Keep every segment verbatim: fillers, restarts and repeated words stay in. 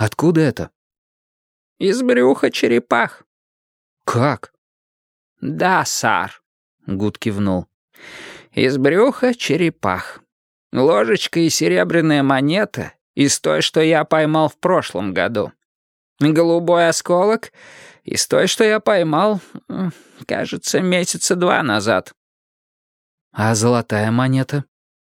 Откуда это?» «Из брюха черепах». «Как?» «Да, сар», — Гуд кивнул. «Из брюха черепах. Ложечка и серебряная монета из той, что я поймал в прошлом году. Голубой осколок из той, что я поймал, кажется, месяца два назад». «А золотая монета?»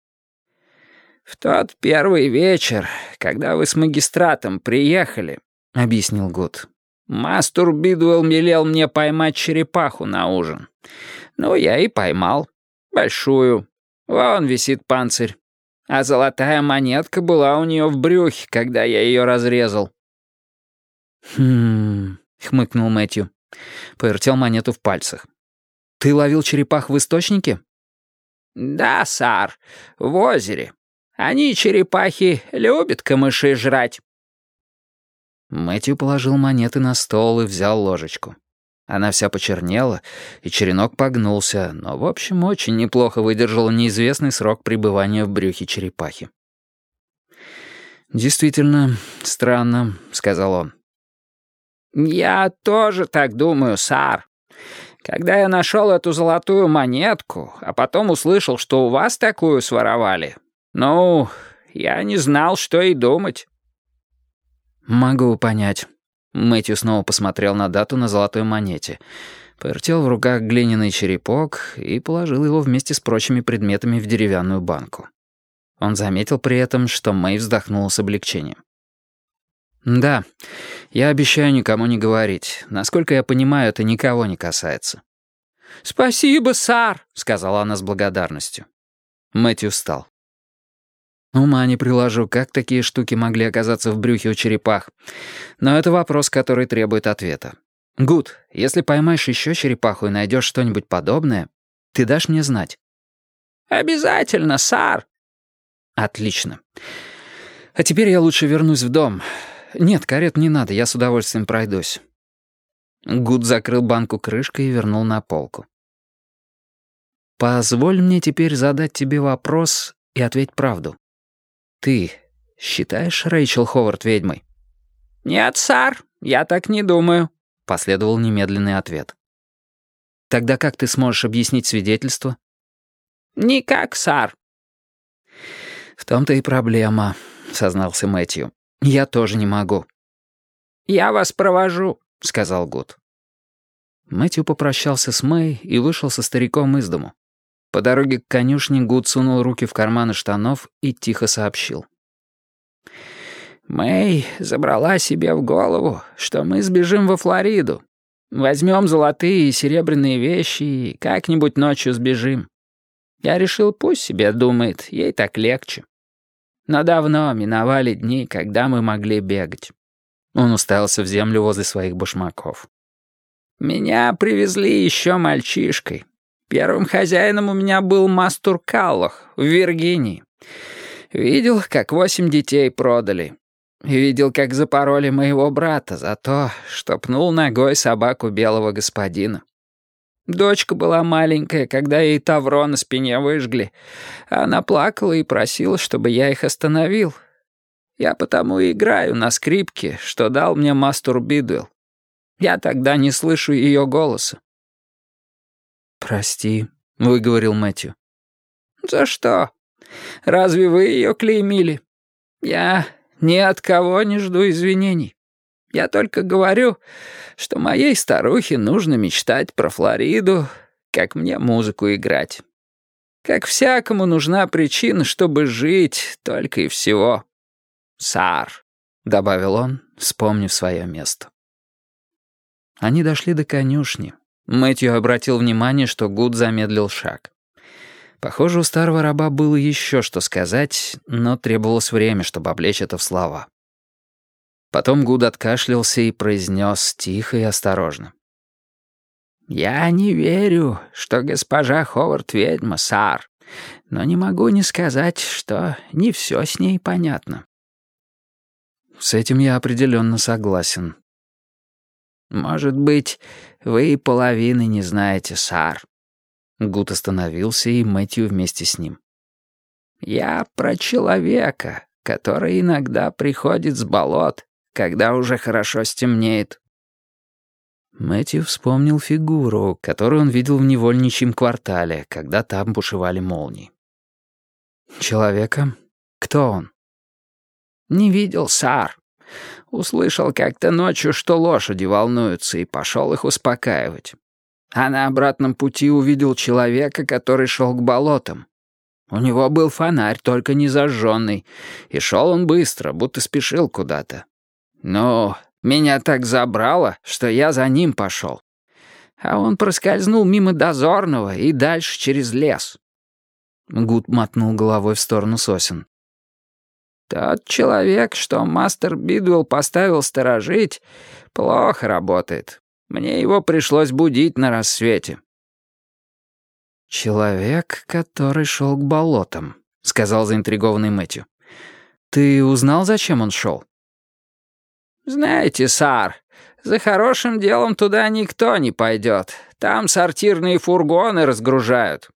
«В тот первый вечер, когда вы с магистратом приехали», — объяснил Гуд, «мастер Бидуэлл велел мне поймать черепаху на ужин. Ну, я и поймал. Большую. Вон висит панцирь. А золотая монетка была у нее в брюхе, когда я ее разрезал». «Хм...» — хмыкнул Мэтью. Повертел монету в пальцах. «Ты ловил черепах в источнике?» «Да, сар, в озере. Они, черепахи, любят камыши жрать». Мэтью положил монеты на стол и взял ложечку. Она вся почернела, и черенок погнулся, но, в общем, очень неплохо выдержала неизвестный срок пребывания в брюхе черепахи. «Действительно странно», — сказал он. «Я тоже так думаю, сар. Когда я нашел эту золотую монетку, а потом услышал, что у вас такую своровали, ну, я не знал, что и думать». «Могу понять». Мэтью снова посмотрел на дату на золотой монете, повертел в руках глиняный черепок и положил его вместе с прочими предметами в деревянную банку. Он заметил при этом, что Мэй вздохнула с облегчением. «Да, я обещаю никому не говорить. Насколько я понимаю, это никого не касается». «Спасибо, сар», — сказала она с благодарностью. Мэтью встал. «Ума не приложу, как такие штуки могли оказаться в брюхе у черепах. Но это вопрос, который требует ответа. Гуд, если поймаешь еще черепаху и найдешь что-нибудь подобное, ты дашь мне знать?» «Обязательно, сар». «Отлично. А теперь я лучше вернусь в дом. Нет, карет не надо, я с удовольствием пройдусь». Гуд закрыл банку крышкой и вернул на полку. «Позволь мне теперь задать тебе вопрос и ответь правду. Ты считаешь Рэйчел Ховард ведьмой?» «Нет, сар, я так не думаю», — последовал немедленный ответ. «Тогда как ты сможешь объяснить свидетельство?» «Никак, сар». «В том-то и проблема», — сознался Мэтью. «Я тоже не могу». «Я вас провожу», — сказал Гуд. Мэтью попрощался с Мэй и вышел со стариком из дому. По дороге к конюшне Гуд сунул руки в карманы штанов и тихо сообщил. «Мэй забрала себе в голову, что мы сбежим во Флориду. Возьмем золотые и серебряные вещи и как-нибудь ночью сбежим. Я решил, пусть себе думает, ей так легче. Но давно миновали дни, когда мы могли бегать». Он уставился в землю возле своих башмаков. «Меня привезли еще мальчишкой. Первым хозяином у меня был мастер Каллах в Виргинии. Видел, как восемь детей продали. Видел, как запороли моего брата за то, что пнул ногой собаку белого господина. Дочка была маленькая, когда ей тавро на спине выжгли. Она плакала и просила, чтобы я их остановил. Я потому и играю на скрипке, что дал мне мастер Бидуэлл. Я тогда не слышу ее голоса». «Прости», — выговорил Мэтью. «За что? Разве вы ее клеймили? Я ни от кого не жду извинений. Я только говорю, что моей старухе нужно мечтать про Флориду, как мне музыку играть. Как всякому нужна причина, чтобы жить, только и всего. Сар», — добавил он, вспомнив свое место. Они дошли до конюшни. Мэтью обратил внимание, что Гуд замедлил шаг. Похоже, у старого раба было еще что сказать, но требовалось время, чтобы облечь это в слова. Потом Гуд откашлялся и произнес тихо и осторожно. «Я не верю, что госпожа Ховард ведьма, сар, но не могу не сказать, что не все с ней понятно». «С этим я определенно согласен». «Может быть, вы и половины не знаете, сар». Гуд остановился, и Мэтью вместе с ним. «Я про человека, который иногда приходит с болот, когда уже хорошо стемнеет». Мэтью вспомнил фигуру, которую он видел в невольничьем квартале, когда там бушевали молнии. «Человека? Кто он?» «Не видел, сар. Услышал как-то ночью, что лошади волнуются, и пошел их успокаивать. А на обратном пути увидел человека, который шел к болотам. У него был фонарь, только не зажженный, и шел он быстро, будто спешил куда-то. Ну, меня так забрало, что я за ним пошел. А он проскользнул мимо дозорного и дальше через лес». Гуд мотнул головой в сторону сосен. «Тот человек, что мастер Бидуэлл поставил сторожить, плохо работает. Мне его пришлось будить на рассвете». «Человек, который шел к болотам», — сказал заинтригованный Мэтью. «Ты узнал, зачем он шел?» «Знаете, сар, за хорошим делом туда никто не пойдет. Там сортирные фургоны разгружают.